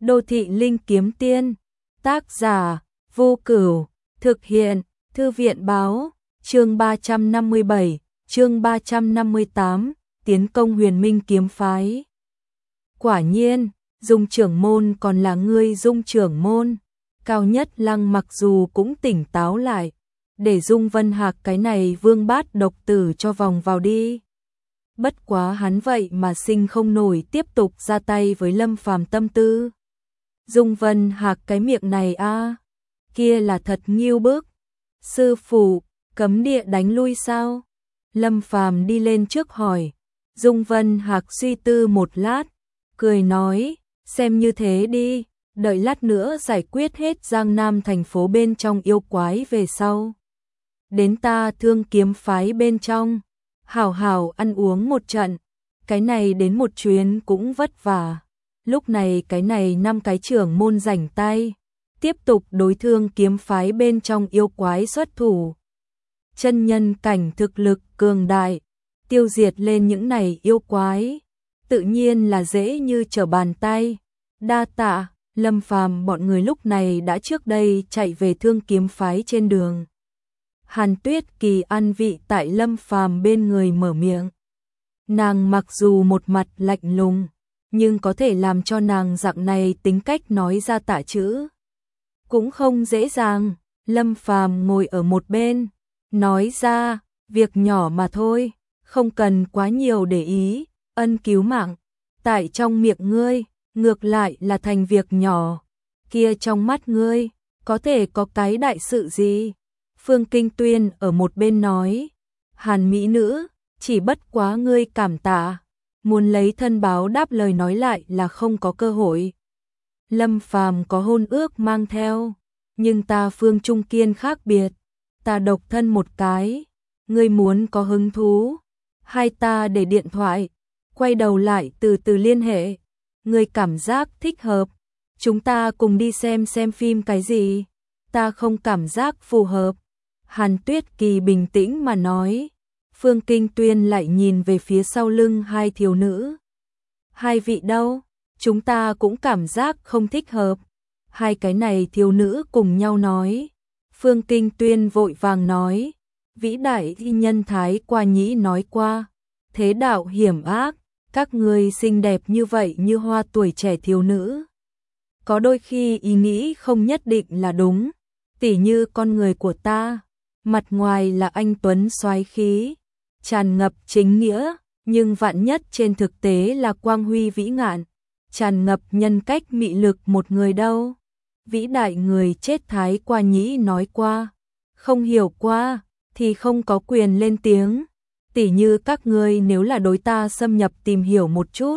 Đô thị linh kiếm tiên, tác giả, Vô Cửu, thực hiện, Thư viện báo, chương 357, chương 358, tiến công Huyền Minh kiếm phái. Quả nhiên, Dung trưởng môn còn là ngươi Dung trưởng môn. Cao Nhất Lăng mặc dù cũng tỉnh táo lại, để Dung Vân Hạc cái này vương bát độc tử cho vòng vào đi. Bất quá hắn vậy mà sinh không nổi tiếp tục ra tay với Lâm Phàm tâm tư. Dung Vân Hạc cái miệng này kia là thật nghiêu bức. Sư phụ, cấm địa đánh lui sao? Lâm Phàm đi lên trước hỏi. Dung Vân Hạc suy tư một lát, cười nói, xem như thế đi, đợi lát nữa giải quyết hết Giang Nam thành phố bên trong yêu quái về sau. Đến ta Thương kiếm phái bên trong, hảo hảo ăn uống một trận, cái này đến một chuyến cũng vất vả. Lúc này cái này 5 cái trưởng môn rảnh tay, tiếp tục đối Thương kiếm phái bên trong yêu quái xuất thủ. Chân nhân cảnh thực lực cường đại, tiêu diệt lên những này yêu quái, tự nhiên là dễ như trở bàn tay. Đa tạ. Lâm Phàm bọn người lúc này đã trước đây chạy về Thương kiếm phái trên đường. Hàn Tuyết Kỳ ăn vị tại Lâm Phàm bên người mở miệng. Nàng mặc dù một mặt lạnh lùng, nhưng có thể làm cho nàng dạng này tính cách nói ra tạ chữ cũng không dễ dàng. Lâm Phàm ngồi ở một bên, nói ra, việc nhỏ mà thôi, không cần quá nhiều để ý, ân cứu mạng, tại trong miệng ngươi, ngược lại là thành việc nhỏ, kia trong mắt ngươi, có thể có cái đại sự gì? Phương Kinh Tuyên ở một bên nói, Hàn mỹ nữ, chỉ bất quá ngươi cảm tạ, muốn lấy thân báo đáp lời nói lại là không có cơ hội. Lâm Phàm có hôn ước mang theo, nhưng ta Phương Trung Kiên khác biệt, ta độc thân một cái, ngươi muốn có hứng thú, hai ta để điện thoại, quay đầu lại từ từ liên hệ, ngươi cảm giác thích hợp, chúng ta cùng đi xem phim cái gì, ta không cảm giác phù hợp. Hàn Tuyết Kỳ bình tĩnh mà nói. Phương Kinh Tuyên lại nhìn về phía sau lưng hai thiếu nữ. Hai vị đâu? Chúng ta cũng cảm giác không thích hợp. Hai cái này thiếu nữ cùng nhau nói. Phương Kinh Tuyên vội vàng nói. Vĩ đại thi nhân Thái Qua Nhĩ nói qua. Thế đạo hiểm ác, các người xinh đẹp như vậy như hoa tuổi trẻ thiếu nữ. Có đôi khi ý nghĩ không nhất định là đúng. Tỉ như con người của ta. Mặt ngoài là anh tuấn soái khí, tràn ngập chính nghĩa, nhưng vạn nhất trên thực tế là quang huy vĩ ngạn, tràn ngập nhân cách mị lực một người đâu. Vĩ đại người chết Thái Qua Nhĩ nói qua, không hiểu qua thì không có quyền lên tiếng, tỉ như các ngươi nếu là đối ta xâm nhập tìm hiểu một chút,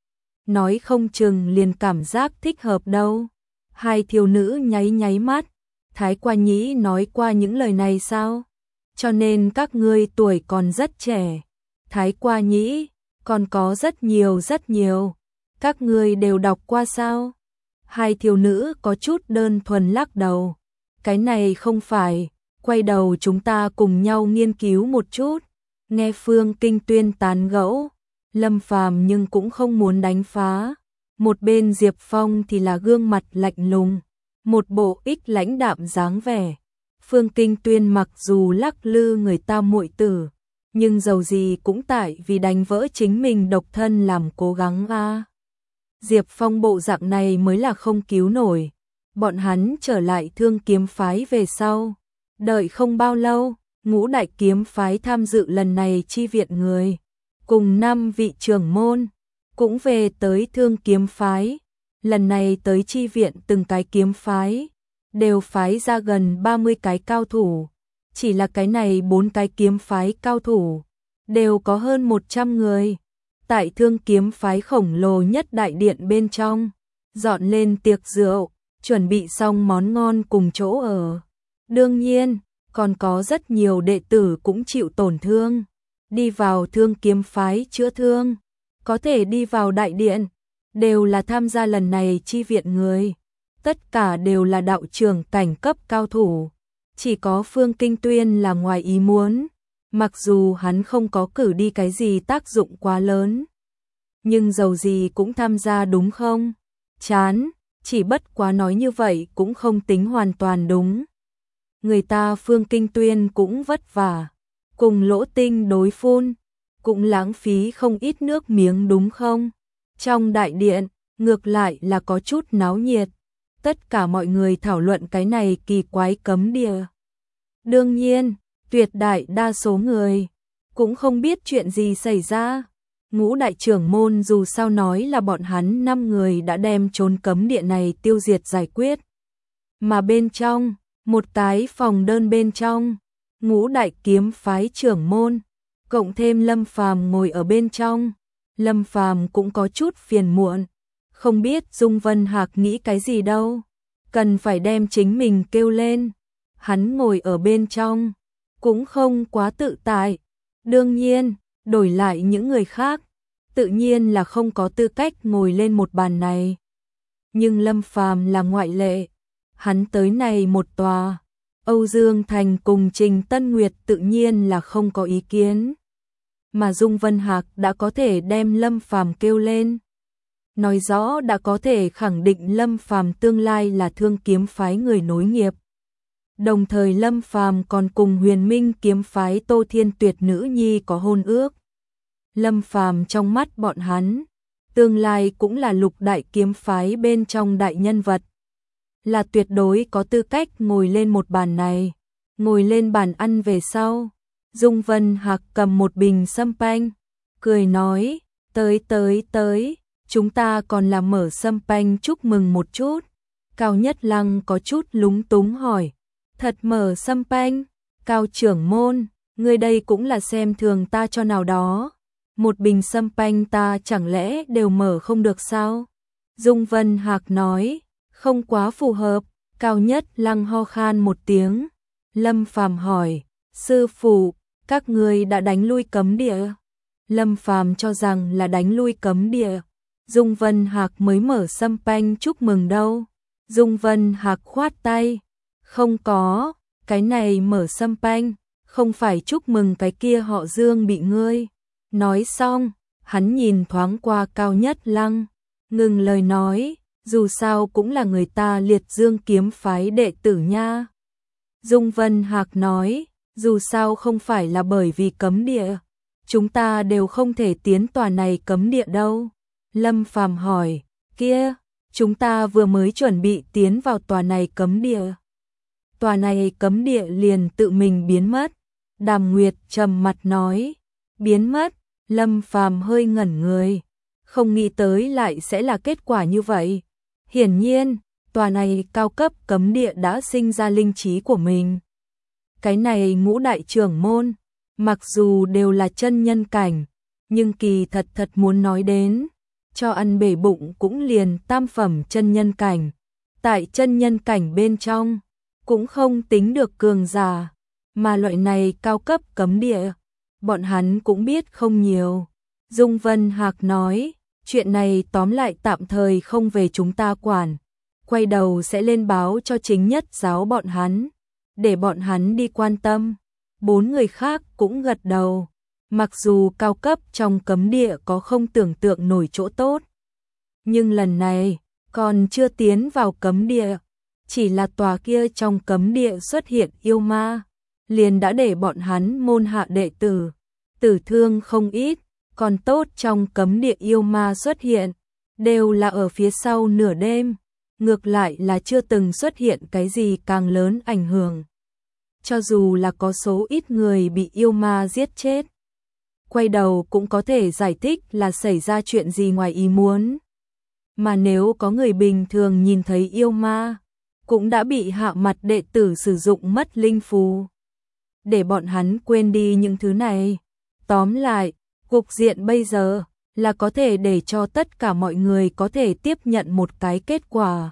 nói không chừng liền cảm giác thích hợp đâu. Hai thiếu nữ nháy mắt. Thái Qua Nhĩ nói qua những lời này sao? Cho nên các ngươi tuổi còn rất trẻ. Thái Qua Nhĩ, còn có rất nhiều. Các ngươi đều đọc qua sao? Hai thiếu nữ có chút đơn thuần lắc đầu. Cái này không phải, quay đầu chúng ta cùng nhau nghiên cứu một chút. Nghe Phương Kinh Tuyên tán gẫu, Lâm Phàm nhưng cũng không muốn đánh phá. Một bên Diệp Phong thì là gương mặt lạnh lùng. Một bộ ích lãnh đạm dáng vẻ. Phương Kinh Tuyên mặc dù lắc lư người ta muội tử, nhưng dầu gì cũng tại vì đánh vỡ chính mình độc thân làm cố gắng Diệp Phong bộ dạng này mới là không cứu nổi. Bọn hắn trở lại Thương kiếm phái về sau. Đợi không bao lâu, Ngũ đại kiếm phái tham dự lần này chi viện người. Cùng 5 vị trưởng môn, cũng về tới Thương kiếm phái. Lần này tới chi viện từng cái kiếm phái, đều phái ra gần 30 cái cao thủ. Chỉ là cái này 4 cái kiếm phái cao thủ, đều có hơn 100 người. Tại Thương kiếm phái khổng lồ nhất đại điện bên trong, dọn lên tiệc rượu, chuẩn bị xong món ngon cùng chỗ ở. Đương nhiên, còn có rất nhiều đệ tử cũng chịu tổn thương. Đi vào Thương kiếm phái chữa thương, có thể đi vào đại điện. Đều là tham gia lần này chi viện người, tất cả đều là đạo trưởng cảnh cấp cao thủ, chỉ có Phương Kinh Tuyên là ngoài ý muốn, mặc dù hắn không có cử đi cái gì tác dụng quá lớn, nhưng dầu gì cũng tham gia đúng không? Chán, chỉ bất quá nói như vậy cũng không tính hoàn toàn đúng. Người ta Phương Kinh Tuyên cũng vất vả, cùng Lỗ Tinh đối phun, cũng lãng phí không ít nước miếng đúng không? Trong đại điện, ngược lại là có chút náo nhiệt, tất cả mọi người thảo luận cái này kỳ quái cấm địa. Đương nhiên, tuyệt đại đa số người cũng không biết chuyện gì xảy ra. Ngũ đại trưởng môn dù sao nói là bọn hắn 5 người đã đem trốn cấm địa này tiêu diệt giải quyết. Mà bên trong, một cái phòng đơn bên trong, Ngũ đại kiếm phái trưởng môn, cộng thêm Lâm Phàm ngồi ở bên trong. Lâm Phàm cũng có chút phiền muộn, không biết Dung Vân Hạc nghĩ cái gì đâu, cần phải đem chính mình kêu lên. Hắn ngồi ở bên trong, cũng không quá tự tại. Đương nhiên, đổi lại những người khác, tự nhiên là không có tư cách ngồi lên một bàn này. Nhưng Lâm Phàm là ngoại lệ, hắn tới này một tòa, Âu Dương Thành cùng Trình Tân Nguyệt tự nhiên là không có ý kiến. Mà Dung Vân Hạc đã có thể đem Lâm Phàm kêu lên, nói rõ đã có thể khẳng định Lâm Phàm tương lai là Thương kiếm phái người nối nghiệp. Đồng thời Lâm Phàm còn cùng Huyền Minh kiếm phái Tô Thiên Tuyệt nữ nhi có hôn ước. Lâm Phàm trong mắt bọn hắn, tương lai cũng là lục đại kiếm phái bên trong đại nhân vật, là tuyệt đối có tư cách ngồi lên một bàn này. Ngồi lên bàn ăn về sau, Dung Vân Hạc cầm một bình sâm panh, cười nói, tới, chúng ta còn là mở sâm panh chúc mừng một chút. Cao Nhất Lăng có chút lúng túng hỏi, thật mở sâm panh? Cao trưởng môn, ngươi đây cũng là xem thường ta cho nào đó. Một bình sâm panh ta chẳng lẽ đều mở không được sao? Dung Vân Hạc nói, không quá phù hợp. Cao Nhất Lăng ho khan một tiếng. Lâm Phàm hỏi, sư phụ, các ngươi đã đánh lui cấm địa? Lâm Phàm cho rằng là đánh lui cấm địa. Dung Vân Hạc mới mở sâm panh chúc mừng đâu. Dung Vân Hạc khoát tay, không có, cái này mở sâm panh, không phải chúc mừng cái kia họ Dương bị ngươi. Nói xong, hắn nhìn thoáng qua Cao Nhất Lăng, ngừng lời nói, dù sao cũng là người ta Liệt Dương kiếm phái đệ tử nha. Dung Vân Hạc nói, dù sao không phải là bởi vì cấm địa, chúng ta đều không thể tiến tòa này cấm địa đâu. Lâm Phàm hỏi, kia, chúng ta vừa mới chuẩn bị tiến vào tòa này cấm địa. Tòa này cấm địa liền tự mình biến mất. Đàm Nguyệt trầm mặt nói, biến mất. Lâm Phàm hơi ngẩn người, không nghĩ tới lại sẽ là kết quả như vậy. Hiển nhiên, tòa này cao cấp cấm địa đã sinh ra linh trí của mình. Cái này ngũ đại trưởng môn, mặc dù đều là chân nhân cảnh, nhưng kỳ thật muốn nói đến, cho ăn bể bụng cũng liền tam phẩm chân nhân cảnh. Tại chân nhân cảnh bên trong, cũng không tính được cường giả, mà loại này cao cấp cấm địa, bọn hắn cũng biết không nhiều. Dung Vân Hạc nói, chuyện này tóm lại tạm thời không về chúng ta quản, quay đầu sẽ lên báo cho chính nhất giáo bọn hắn, để bọn hắn đi quan tâm. 4 người khác cũng gật đầu, mặc dù cao cấp trong cấm địa có không tưởng tượng nổi chỗ tốt, nhưng lần này còn chưa tiến vào cấm địa, chỉ là tòa kia trong cấm địa xuất hiện yêu ma, liền đã để bọn hắn môn hạ đệ tử tử thương không ít. Còn tốt trong cấm địa yêu ma xuất hiện, đều là ở phía sau nửa đêm, ngược lại là chưa từng xuất hiện cái gì càng lớn ảnh hưởng. Cho dù là có số ít người bị yêu ma giết chết, quay đầu cũng có thể giải thích là xảy ra chuyện gì ngoài ý muốn. Mà nếu có người bình thường nhìn thấy yêu ma, cũng đã bị hạ mặt đệ tử sử dụng mất linh phù, để bọn hắn quên đi những thứ này. Tóm lại, cục diện bây giờ là có thể để cho tất cả mọi người có thể tiếp nhận một cái kết quả.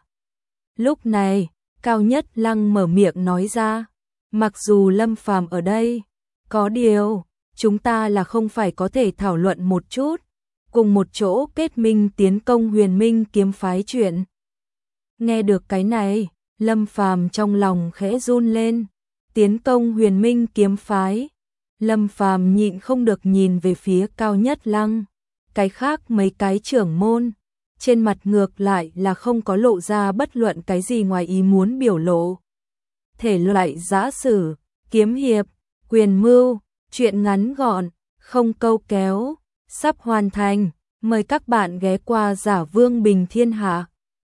Lúc này, Cao Nhất Lăng mở miệng nói ra, mặc dù Lâm Phàm ở đây, có điều, chúng ta là không phải có thể thảo luận một chút, cùng một chỗ kết minh tiến công Huyền Minh kiếm phái chuyện. Nghe được cái này, Lâm Phàm trong lòng khẽ run lên, tiến công Huyền Minh kiếm phái. Lâm Phàm nhịn không được nhìn về phía Cao Nhất Lăng, cái khác mấy cái trưởng môn, trên mặt ngược lại là không có lộ ra bất luận cái gì ngoài ý muốn biểu lộ. Thể loại giã sử, kiếm hiệp, quyền mưu, truyện ngắn gọn, không câu kéo, sắp hoàn thành. Mời các bạn ghé qua Giả Vương Bình Thiên Hạ.